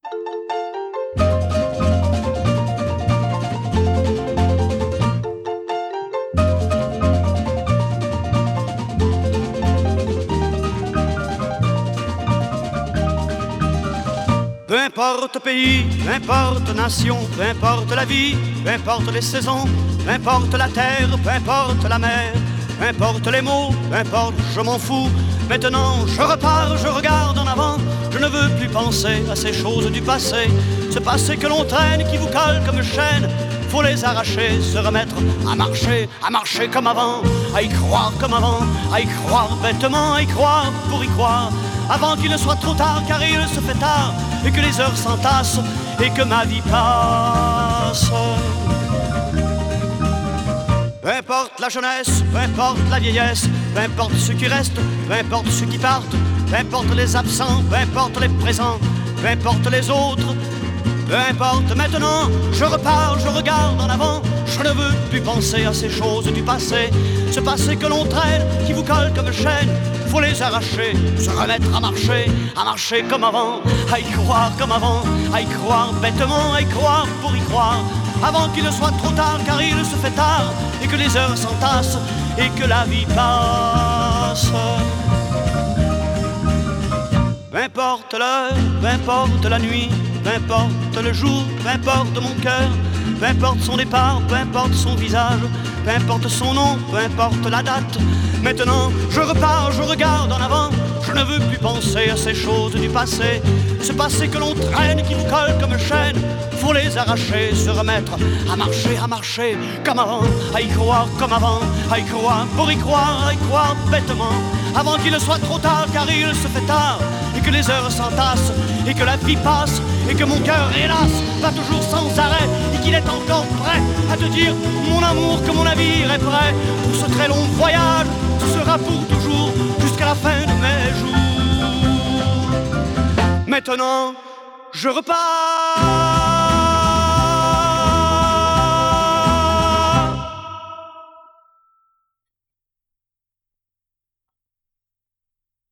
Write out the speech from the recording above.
Peu importe pays, peu importe nation, peu importe la vie, peu importe les saisons, peu importe la terre, peu importe la mer, peu importe les mots, peu importe, je m'en fous. Maintenant je repars, je regarde en avant, je ne veux plus penser à ces choses du passé. Ce passé que l'on traîne, qui vous colle comme chaîne, faut les arracher, se remettre à marcher comme avant, à y croire comme avant, à y croire bêtement, à y croire pour y croire, avant qu'il ne soit trop tard, car il se fait tard, et que les heures s'entassent, et que ma vie passe. Peu importe la jeunesse, peu importe la vieillesse, peu importe ceux qui restent, peu importe ceux qui partent, peu importe les absents, peu importe les présents, peu importe les autres, peu importe. Maintenant je repars, je regarde en avant, je ne veux plus penser à ces choses du passé. Ce passé que l'on traîne, qui vous colle comme chaîne, faut les arracher, se remettre à marcher comme avant, à y croire comme avant, à y croire bêtement, à y croire pour y croire, avant qu'il ne soit trop tard, car il se fait tard, et que les heures s'entassent, et que la vie passe. Peu importe l'heure, peu importe la nuit, peu importe le jour, peu importe mon cœur, peu importe son départ, peu importe son visage, peu importe son nom, peu importe la date. Maintenant je repars, je regarde en avant, je ne veux plus penser à ces choses du passé. Ce passé que l'on traîne, qui vous colle comme chaîne, faut les arracher, se remettre à marcher comme avant, à y croire comme avant, à y croire pour y croire bêtement, avant qu'il ne soit trop tard, car il se fait tard, et que les heures s'entassent, et que la vie passe, et que mon cœur, hélas, bat toujours sans arrêt, et qu'il est encore prêt à te dire, mon amour, que mon navire est prêt pour ce très long voyage. Ce sera pour toujours, jusqu'à la fin de mes jours. Maintenant, je repars.